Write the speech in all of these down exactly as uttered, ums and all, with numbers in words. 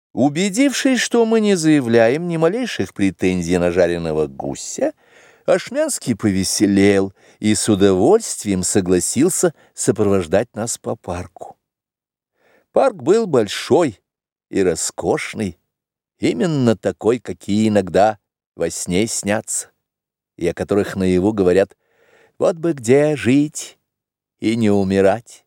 Убедившись, что мы не заявляем ни малейших претензий на жареного гуся, Ашмянский повеселел и с удовольствием согласился сопровождать нас по парку. Парк был большой и роскошный, именно такой, какие иногда во сне снятся, и о которых наяву говорят: «Вот бы где жить и не умирать».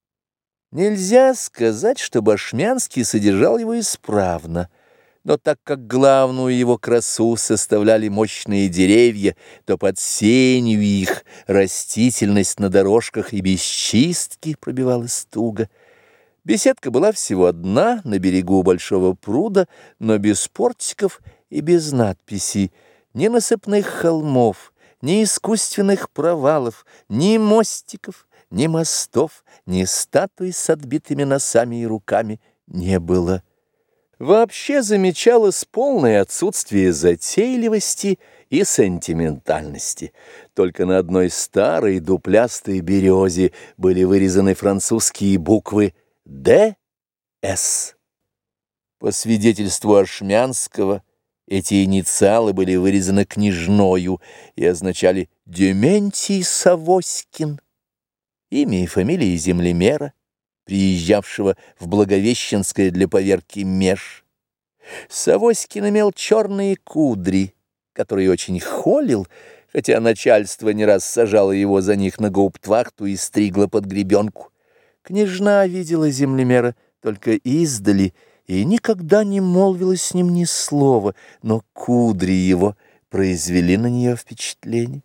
Нельзя сказать, чтобы Ашмянский содержал его исправно, но так как главную его красу составляли мощные деревья, то под сенью их растительность на дорожках и без чистки пробивалась туго. Беседка была всего одна на берегу большого пруда, но без портиков и без надписей, ни насыпных холмов, ни искусственных провалов, ни мостиков, ни мостов, ни статуй с отбитыми носами и руками не было. Вообще замечалось полное отсутствие затейливости и сентиментальности. Только на одной старой дуплястой березе были вырезаны французские буквы «Д С». По свидетельству Ашмянского, эти инициалы были вырезаны княжною и означали «Дементий Савоськин». Имя и фамилия землемера, приезжавшего в Благовещенское для поверки меж. Савоськин имел черные кудри, которые очень холил, хотя начальство не раз сажало его за них на гауптвахту и стригло под гребенку. Княжна видела землемера только издали и никогда не молвила с ним ни слова, но кудри его произвели на нее впечатление.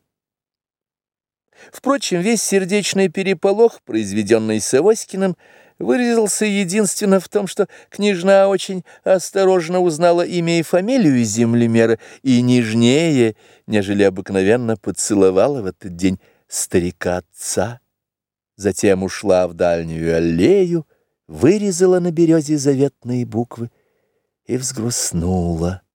Впрочем, весь сердечный переполох, произведенный Савоськиным, выразился единственно в том, что княжна очень осторожно узнала имя и фамилию землемера и нежнее, нежели обыкновенно, поцеловала в этот день старика отца. Затем ушла в дальнюю аллею, вырезала на березе заветные буквы и взгрустнула.